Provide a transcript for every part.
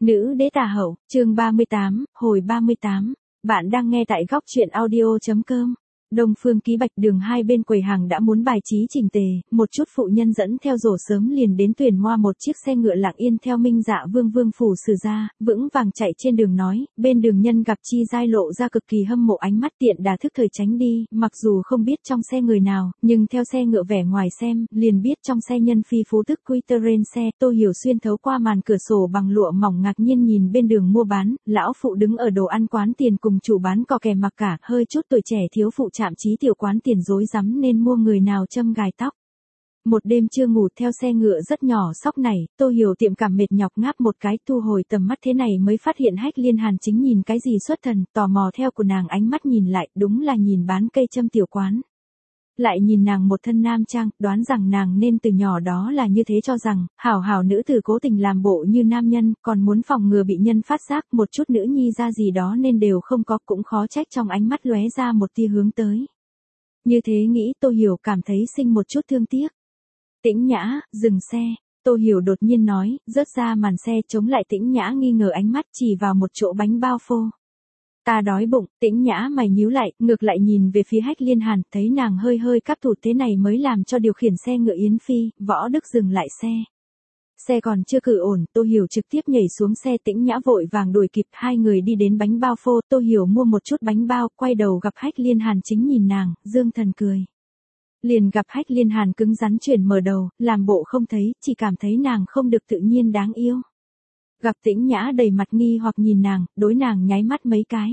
Nữ đế tà hậu, chương 38, hồi 38. Bạn đang nghe tại góc truyện audio.com. Đông Phương Ký Bạch Đường hai bên quầy hàng đã muốn bài trí chỉnh tề, một chút phụ nhân dẫn theo rổ sớm liền đến tuyển moa một chiếc xe ngựa lặng yên theo Minh Dạ Vương phủ sử ra, vững vàng chạy trên đường nói, bên đường nhân gặp chi giai lộ ra cực kỳ hâm mộ ánh mắt tiện đà thức thời tránh đi, mặc dù không biết trong xe người nào, nhưng theo xe ngựa vẻ ngoài xem, liền biết trong xe nhân phi phú tức Quiteren xe. Tô Hiểu xuyên thấu qua màn cửa sổ bằng lụa mỏng ngạc nhiên nhìn bên đường mua bán, lão phụ đứng ở đồ ăn quán tiền cùng chủ bán cò kè mặc cả, hơi chút tuổi trẻ thiếu phụ chạm chí tiểu quán tiền rối rắm nên mua người nào châm gài tóc. Một đêm chưa ngủ theo xe ngựa rất nhỏ sóc này, Tô Hiểu tiệm cảm mệt nhọc ngáp một cái, thu hồi tầm mắt thế này mới phát hiện Hách Liên Hàn chính nhìn cái gì xuất thần, tò mò theo của nàng ánh mắt nhìn lại, đúng là nhìn bán cây châm tiểu quán. Lại nhìn nàng một thân nam trang, đoán rằng nàng nên từ nhỏ đó là như thế, cho rằng, hảo nữ tử cố tình làm bộ như nam nhân, còn muốn phòng ngừa bị nhân phát giác, một chút nữ nhi ra gì đó nên đều không có, cũng khó trách trong ánh mắt lóe ra một tia hướng tới. Như thế nghĩ Tô Hiểu cảm thấy sinh một chút thương tiếc. Tĩnh Nhã, dừng xe, Tô Hiểu đột nhiên nói, rớt ra màn xe chống lại Tĩnh Nhã nghi ngờ ánh mắt chỉ vào một chỗ bánh bao phô. Ta đói bụng. Tĩnh Nhã mày nhíu lại, ngược lại nhìn về phía Hách Liên Hàn, thấy nàng hơi cắp thụt thế này mới làm cho điều khiển xe ngựa Yến Phi, Võ Đức dừng lại xe. Xe còn chưa cử ổn, Tô Hiểu trực tiếp nhảy xuống xe, Tĩnh Nhã vội vàng đuổi kịp, hai người đi đến bánh bao phô, Tô Hiểu mua một chút bánh bao, quay đầu gặp Hách Liên Hàn chính nhìn nàng, dương thần cười. Liền gặp Hách Liên Hàn cứng rắn chuyển mở đầu, làm bộ không thấy, chỉ cảm thấy nàng không được tự nhiên đáng yêu. Gặp Tĩnh Nhã đầy mặt nghi hoặc nhìn nàng, đối nàng nháy mắt mấy cái.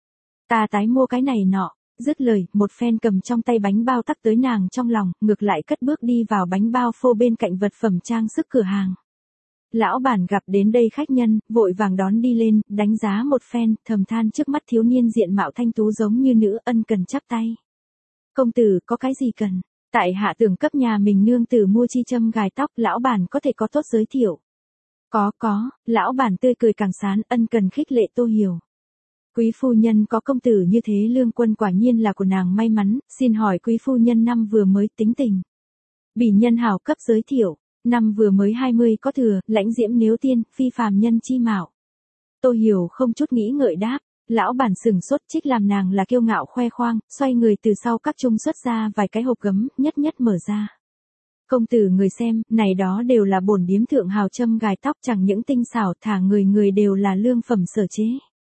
Ta tái mua cái này nọ, dứt lời, một phen cầm trong tay bánh bao tắc tới nàng trong lòng, ngược lại cất bước đi vào bánh bao phô bên cạnh vật phẩm trang sức cửa hàng. Lão bản gặp đến đây khách nhân, vội vàng đón đi lên, đánh giá một phen, thầm than trước mắt thiếu niên diện mạo thanh tú giống như nữ, ân cần chắp tay. Công tử có cái gì cần? Tại hạ tưởng cấp nhà mình nương tử mua chi châm gài tóc, lão bản có thể có tốt giới thiệu. Có, lão bản tươi cười càng sán, ân cần khích lệ Tô Hiểu. Quý phu nhân có công tử như thế lương quân quả nhiên là của nàng may mắn, xin hỏi quý phu nhân năm vừa mới tính tình. Bỉ nhân hảo cấp giới thiệu, năm vừa mới 20 có thừa, lãnh diễm nếu tiên, phi phàm nhân chi mạo. Tô Hiểu không chút nghĩ ngợi đáp, lão bản sừng sốt trích làm nàng là kiêu ngạo khoe khoang, xoay người từ sau các trung xuất ra vài cái hộp gấm, nhất mở ra. Công tử người xem, này đó đều là bổn điếm thượng hào châm gài tóc, chẳng những tinh xảo, thả người đều là lương phẩm sở chế.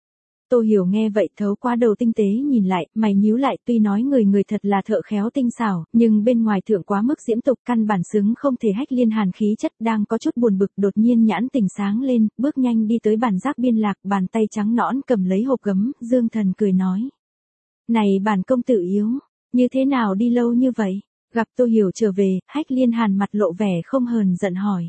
Tô Hiểu nghe vậy thấu qua đầu tinh tế nhìn lại, mày nhíu lại, tuy nói người thật là thợ khéo tinh xảo, nhưng bên ngoài thượng quá mức diễm tục, căn bản xứng không thể. Hách Liên Hàn khí chất đang có chút buồn bực, đột nhiên nhãn tình sáng lên, bước nhanh đi tới bản giác biên lạc, bàn tay trắng nõn cầm lấy hộp gấm, dương thần cười nói. Này bản công tử yếu, như thế nào đi lâu như vậy? Gặp Tô Hiểu trở về, Hách Liên Hàn mặt lộ vẻ không hờn giận hỏi.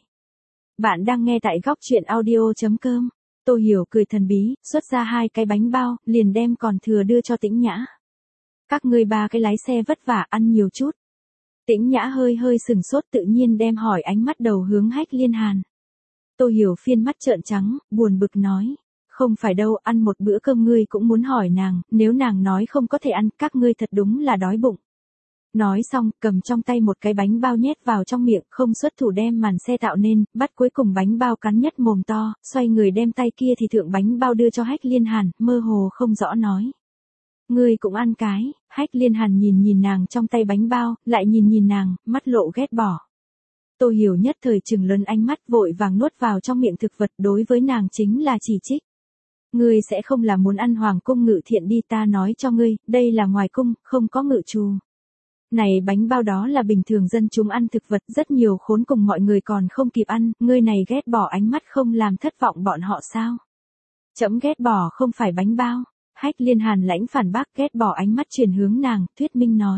Bạn đang nghe tại góc truyện audio.com. Tô Hiểu cười thần bí, xuất ra hai cái bánh bao, liền đem còn thừa đưa cho Tĩnh Nhã. Các ngươi ba cái lái xe vất vả, ăn nhiều chút. Tĩnh Nhã hơi sừng sốt, tự nhiên đem hỏi ánh mắt đầu hướng Hách Liên Hàn. Tô Hiểu phiên mắt trợn trắng, buồn bực nói. Không phải đâu, ăn một bữa cơm ngươi cũng muốn hỏi nàng, nếu nàng nói không có thể ăn, các ngươi thật đúng là đói bụng. Nói xong, cầm trong tay một cái bánh bao nhét vào trong miệng, không xuất thủ đem màn xe tạo nên, bắt cuối cùng bánh bao cắn nhất mồm to, xoay người đem tay kia thì thượng bánh bao đưa cho Hách Liên Hàn, mơ hồ không rõ nói. Ngươi cũng ăn cái. Hách Liên Hàn nhìn nàng trong tay bánh bao, lại nhìn nàng, mắt lộ ghét bỏ. Tô Hiểu nhất thời trừng lớn ánh mắt, vội vàng nuốt vào trong miệng thực vật, đối với nàng chính là chỉ trích. Ngươi sẽ không là muốn ăn hoàng cung ngự thiện đi, ta nói cho ngươi, đây là ngoài cung, không có ngự trù. Này bánh bao đó là bình thường dân chúng ăn thực vật, rất nhiều khốn cùng mọi người còn không kịp ăn, ngươi này ghét bỏ ánh mắt không làm thất vọng bọn họ sao? Chấm ghét bỏ không phải bánh bao. Hách Liên Hàn lãnh phản bác, ghét bỏ ánh mắt chuyển hướng nàng, thuyết minh nói.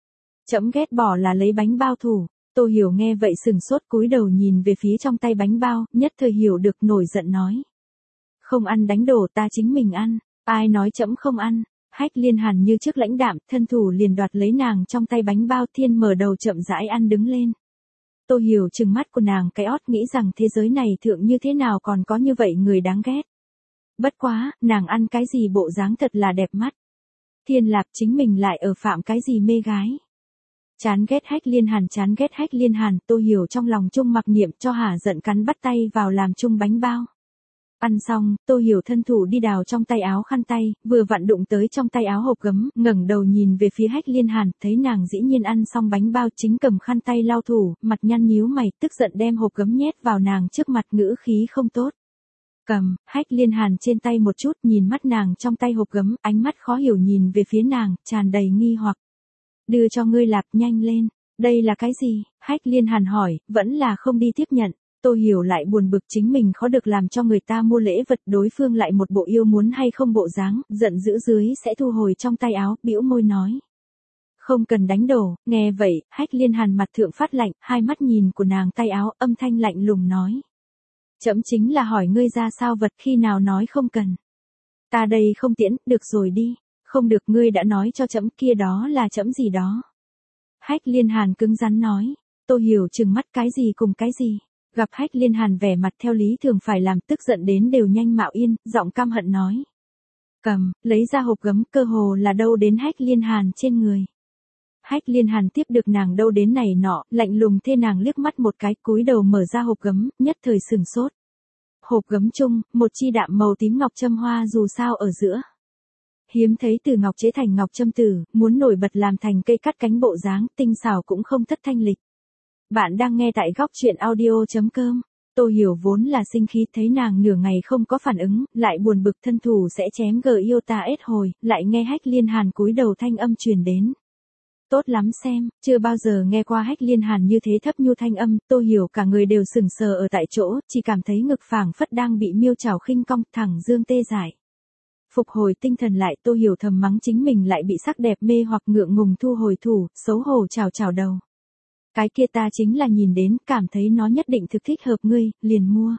Chấm ghét bỏ là lấy bánh bao thủ. Tô Hiểu nghe vậy sừng sốt cúi đầu nhìn về phía trong tay bánh bao, nhất thời hiểu được nổi giận nói. Không ăn đánh đổ, ta chính mình ăn, ai nói chấm không ăn. Hách Liên Hàn như trước lãnh đạm, thân thủ liền đoạt lấy nàng trong tay bánh bao, thiên mở đầu chậm rãi ăn đứng lên. Tô Hiểu trừng mắt của nàng cái ót, nghĩ rằng thế giới này thượng như thế nào còn có như vậy người đáng ghét. Bất quá, nàng ăn cái gì bộ dáng thật là đẹp mắt. Thiên lạc chính mình lại ở phạm cái gì mê gái. Chán ghét Hách Liên Hàn, Tô Hiểu trong lòng chung mặc niệm cho hả giận cắn bắt tay vào làm chung bánh bao. Ăn xong, Tô Hiểu thân thủ đi đào trong tay áo khăn tay, vừa vặn đụng tới trong tay áo hộp gấm, ngẩng đầu nhìn về phía Hách Liên Hàn, thấy nàng dĩ nhiên ăn xong bánh bao chính cầm khăn tay lau thủ, mặt nhăn nhíu mày, tức giận đem hộp gấm nhét vào nàng trước mặt, ngữ khí không tốt. Cầm, Hách Liên Hàn trên tay một chút, nhìn mắt nàng trong tay hộp gấm, ánh mắt khó hiểu nhìn về phía nàng, tràn đầy nghi hoặc. Đưa cho ngươi lạp, nhanh lên. Đây là cái gì? Hách Liên Hàn hỏi, vẫn là không đi tiếp nhận. Tô Hiểu lại buồn bực chính mình khó được làm cho người ta mua lễ vật, đối phương lại một bộ yêu muốn hay không bộ dáng, giận dữ dưới sẽ thu hồi trong tay áo, bĩu môi nói. Không cần đánh đổ. Nghe vậy, Hách Liên Hàn mặt thượng phát lạnh, hai mắt nhìn của nàng tay áo, âm thanh lạnh lùng nói. Trẫm chính là hỏi ngươi ra sao vật, khi nào nói không cần. Ta đây không tiễn, được rồi đi. Không được, ngươi đã nói cho trẫm, kia đó là trẫm gì đó. Hách Liên Hàn cứng rắn nói. Tô Hiểu trừng mắt, cái gì cùng cái gì. Gặp Hách Liên Hàn vẻ mặt theo lý thường phải làm, tức giận đến đều nhanh mạo yên, giọng căm hận nói. Cầm, lấy ra hộp gấm, cơ hồ là đâu đến Hách Liên Hàn trên người. Hách Liên Hàn tiếp được nàng đâu đến này nọ, lạnh lùng thê nàng liếc mắt một cái, cúi đầu mở ra hộp gấm, nhất thời sừng sốt. Hộp gấm chung, một chi đạm màu tím ngọc châm hoa dù sao ở giữa. Hiếm thấy từ ngọc chế thành ngọc châm tử, muốn nổi bật làm thành cây cắt cánh bộ dáng, tinh xảo cũng không thất thanh lịch. Bạn đang nghe tại góc truyện audio.com. Tô Hiểu vốn là sinh khí, thấy nàng nửa ngày không có phản ứng, lại buồn bực thân thủ sẽ chém G.I.O.T.A.S hồi, lại nghe Hách Liên Hàn cúi đầu thanh âm truyền đến. Tốt lắm xem, chưa bao giờ nghe qua Hách Liên Hàn như thế thấp nhu thanh âm, Tô Hiểu cả người đều sừng sờ ở tại chỗ, chỉ cảm thấy ngực phảng phất đang bị miêu trảo khinh cong, thẳng dương tê dại. Phục hồi tinh thần lại, Tô Hiểu thầm mắng chính mình lại bị sắc đẹp mê hoặc, ngượng ngùng thu hồi thủ, xấu hổ chào đầu. Cái kia ta chính là nhìn đến, cảm thấy nó nhất định thực thích hợp ngươi, liền mua.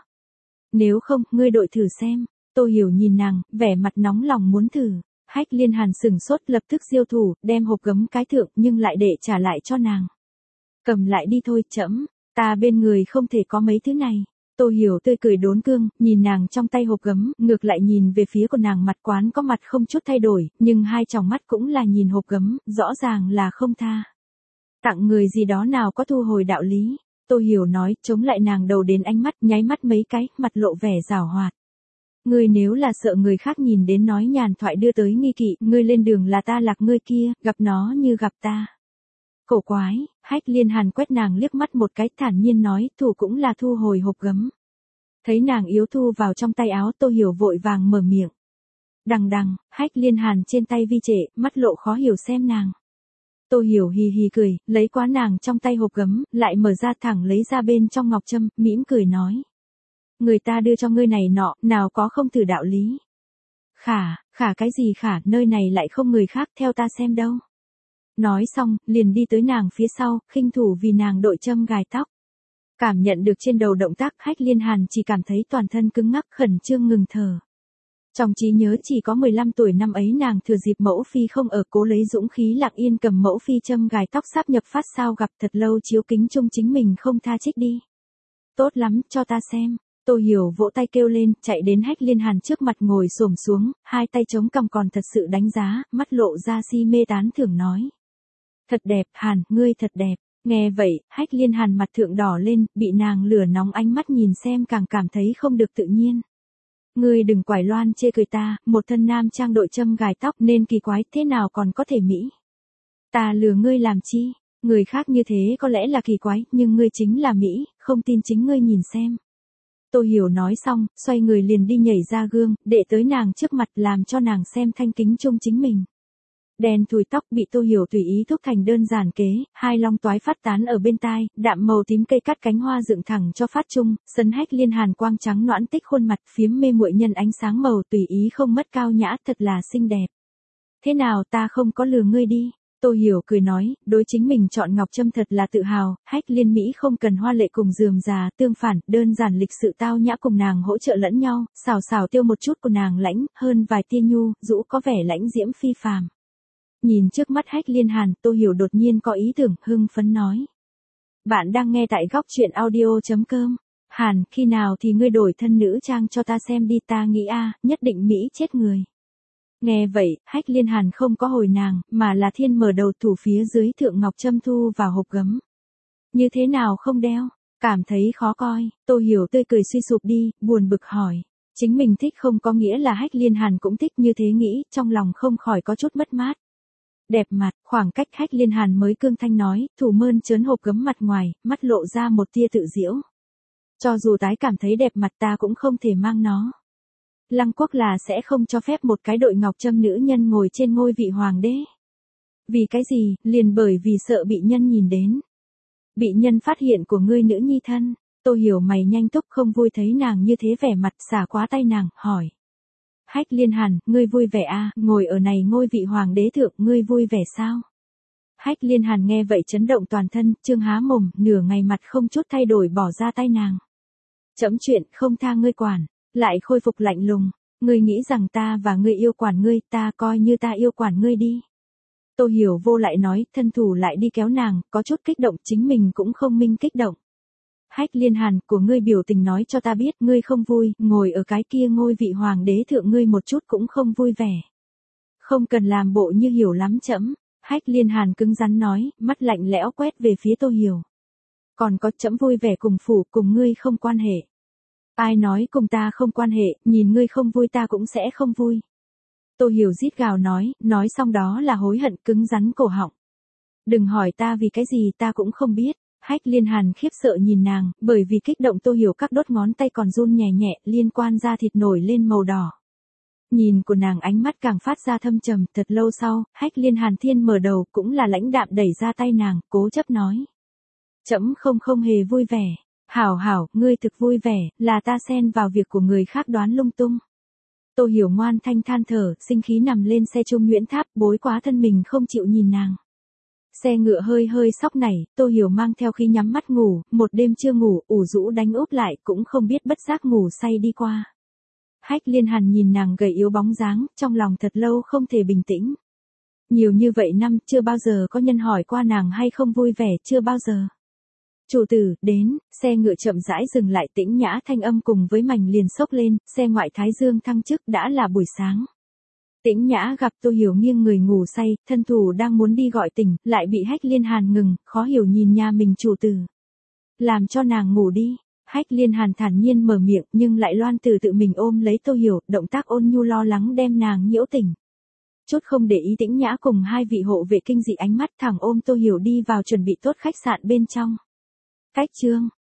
Nếu không, ngươi đội thử xem. Tô Hiểu nhìn nàng, vẻ mặt nóng lòng muốn thử. Hách Liên Hàn sừng sốt, lập tức diêu thủ, đem hộp gấm cái thượng, nhưng lại để trả lại cho nàng. Cầm lại đi thôi, trẫm, ta bên người không thể có mấy thứ này. Tô Hiểu tươi cười đốn cương, nhìn nàng trong tay hộp gấm, ngược lại nhìn về phía của nàng, mặt quán có mặt không chút thay đổi, nhưng hai tròng mắt cũng là nhìn hộp gấm, rõ ràng là không tha. Tặng người gì đó nào có thu hồi đạo lý. Tô Hiểu nói, chống lại nàng đầu đến ánh mắt, nháy mắt mấy cái, mặt lộ vẻ giảo hoạt. Ngươi nếu là sợ người khác nhìn đến nói nhàn thoại đưa tới nghi kỵ, ngươi lên đường là ta lạc ngươi kia, gặp nó như gặp ta. Cổ quái, Hách Liên Hàn quét nàng liếc mắt một cái, thản nhiên nói, thủ cũng là thu hồi hộp gấm. Thấy nàng yếu thu vào trong tay áo, Tô Hiểu vội vàng mở miệng. Đằng, Hách Liên Hàn trên tay vi trệ, mắt lộ khó hiểu xem nàng. Tô Hiểu hì hì cười, lấy quá nàng trong tay hộp gấm, lại mở ra thẳng lấy ra bên trong ngọc châm, mỉm cười nói. Người ta đưa cho ngươi này nọ, nào có không thử đạo lý. Khả cái gì khả, nơi này lại không người khác, theo ta xem đâu. Nói xong, liền đi tới nàng phía sau, khinh thủ vì nàng đội châm gài tóc. Cảm nhận được trên đầu động tác, Hách Liên Hàn chỉ cảm thấy toàn thân cứng ngắc, khẩn trương ngừng thở. Trong trí nhớ chỉ có 15 tuổi năm ấy nàng thừa dịp mẫu phi không ở, cố lấy dũng khí lặng yên cầm mẫu phi châm gài tóc sáp nhập phát sao, gặp thật lâu chiếu kính chung chính mình không tha trích đi. Tốt lắm, cho ta xem. Tô Hiểu vỗ tay kêu lên, chạy đến Hách Liên Hàn trước mặt ngồi xổm xuống, hai tay chống cằm còn thật sự đánh giá, mắt lộ ra si mê tán thưởng nói. Thật đẹp, Hàn, ngươi thật đẹp. Nghe vậy, Hách Liên Hàn mặt thượng đỏ lên, bị nàng lửa nóng ánh mắt nhìn xem càng cảm thấy không được tự nhiên. Ngươi đừng quải loan chê cười ta, một thân nam trang đội châm gài tóc nên kỳ quái, thế nào còn có thể mỹ. Ta lừa ngươi làm chi, người khác như thế có lẽ là kỳ quái, nhưng ngươi chính là mỹ, không tin chính ngươi nhìn xem. Tô Hiểu nói xong, xoay người liền đi nhảy ra gương, để tới nàng trước mặt làm cho nàng xem thanh kính chung chính mình. Đen thùi tóc bị Tô Hiểu tùy ý thúc thành đơn giản kế, hai long toái phát tán ở bên tai, đạm màu tím cây cắt cánh hoa dựng thẳng cho phát trung, sân Hách Liên Hàn quang trắng nõn tích khuôn mặt phiếm mê muội nhân ánh sáng màu tùy ý không mất cao nhã, thật là xinh đẹp. Thế nào, ta không có lừa ngươi đi. Tô Hiểu cười nói, đối chính mình chọn ngọc châm thật là tự hào, Hách Liên Mỹ không cần hoa lệ cùng rườm rà, tương phản, đơn giản lịch sự tao nhã cùng nàng hỗ trợ lẫn nhau, xào tiêu một chút của nàng lãnh, hơn vài tia nhu, dũ có vẻ lãnh diễm phi phàm. Nhìn trước mắt Hách Liên Hàn, Tô Hiểu đột nhiên có ý tưởng, hưng phấn nói. Bạn đang nghe tại góc truyện audio.com. Hàn, khi nào thì ngươi đổi thân nữ trang cho ta xem đi, ta nghĩ nhất định Mỹ chết người. Nghe vậy, Hách Liên Hàn không có hồi nàng, mà là thiên mở đầu thủ phía dưới thượng ngọc châm thu vào hộp gấm. Như thế nào không đeo, cảm thấy khó coi, Tô Hiểu tươi cười suy sụp đi, buồn bực hỏi. Chính mình thích không có nghĩa là Hách Liên Hàn cũng thích, như thế nghĩ, trong lòng không khỏi có chút mất mát. Đẹp mặt, khoảng cách Hách Liên Hàn mới cương thanh nói, Thủ Mơn trớn hộp gấm mặt ngoài, mắt lộ ra một tia tự giễu. Cho dù tái cảm thấy đẹp mặt ta cũng không thể mang nó. Lăng Quốc là sẽ không cho phép một cái đội ngọc trâm nữ nhân ngồi trên ngôi vị hoàng đế. Vì cái gì, liền bởi vì sợ bị nhân nhìn đến. Bị nhân phát hiện của ngươi nữ nhi thân. Tô Hiểu mày nhanh túc không vui thấy nàng như thế vẻ mặt, xả quá tay nàng, hỏi. Hách Liên Hàn, ngươi vui vẻ à, ngồi ở này ngôi vị hoàng đế thượng, ngươi vui vẻ sao? Hách Liên Hàn nghe vậy chấn động toàn thân, trương há mồm, nửa ngày mặt không chút thay đổi bỏ ra tay nàng. Chấm chuyện, không tha ngươi quản, lại khôi phục lạnh lùng, ngươi nghĩ rằng ta và ngươi yêu quản ngươi, ta coi như ta yêu quản ngươi đi. Tô Hiểu vô lại nói, thân thủ lại đi kéo nàng, có chút kích động, chính mình cũng không minh kích động. Hách Liên Hàn, của ngươi biểu tình nói cho ta biết, ngươi không vui, ngồi ở cái kia ngôi vị hoàng đế thượng ngươi một chút cũng không vui vẻ. Không cần làm bộ như hiểu lắm chấm. Hách Liên Hàn cứng rắn nói, mắt lạnh lẽo quét về phía Tô Hiểu. Còn có, chấm vui vẻ cùng phủ, cùng ngươi không quan hệ. Ai nói cùng ta không quan hệ, nhìn ngươi không vui ta cũng sẽ không vui. Tô Hiểu rít gào nói xong đó là hối hận, cứng rắn cổ họng. Đừng hỏi ta vì cái gì, ta cũng không biết. Hách Liên Hàn khiếp sợ nhìn nàng, bởi vì kích động Tô Hiểu các đốt ngón tay còn run nhẹ nhẹ, liên quan da thịt nổi lên màu đỏ. Nhìn của nàng ánh mắt càng phát ra thâm trầm, thật lâu sau, Hách Liên Hàn thiên mở đầu, cũng là lãnh đạm đẩy ra tay nàng, cố chấp nói. Chấm không hề vui vẻ. Hảo hảo, ngươi thực vui vẻ, là ta xen vào việc của người khác đoán lung tung. Tô Hiểu ngoan thanh than thở, sinh khí nằm lên xe Trung Nguyễn Tháp, bối quá thân mình không chịu nhìn nàng. Xe ngựa hơi hơi sóc nảy, Tô Hiểu mang theo khi nhắm mắt ngủ, một đêm chưa ngủ, ủ rũ đánh úp lại, cũng không biết bất giác ngủ say đi qua. Hách Liên Hàn nhìn nàng gầy yếu bóng dáng, trong lòng thật lâu không thể bình tĩnh. Nhiều như vậy năm, chưa bao giờ có nhân hỏi qua nàng hay không vui vẻ, chưa bao giờ. Chủ tử, đến, xe ngựa chậm rãi dừng lại, tĩnh nhã thanh âm cùng với mảnh liền sốc lên, xe ngoại thái dương thăng chức, đã là buổi sáng. Tĩnh nhã gặp Tô Hiểu nghiêng người ngủ say, thân thủ đang muốn đi gọi tỉnh, lại bị Hách Liên Hàn ngừng, khó hiểu nhìn nhà mình chủ tử. Làm cho nàng ngủ đi. Hách Liên Hàn thản nhiên mở miệng, nhưng lại loan từ tự mình ôm lấy Tô Hiểu, động tác ôn nhu lo lắng đem nàng nhiễu tỉnh. Chút không để ý Tĩnh nhã cùng hai vị hộ vệ kinh dị ánh mắt, thẳng ôm Tô Hiểu đi vào chuẩn bị tốt khách sạn bên trong. Cách chương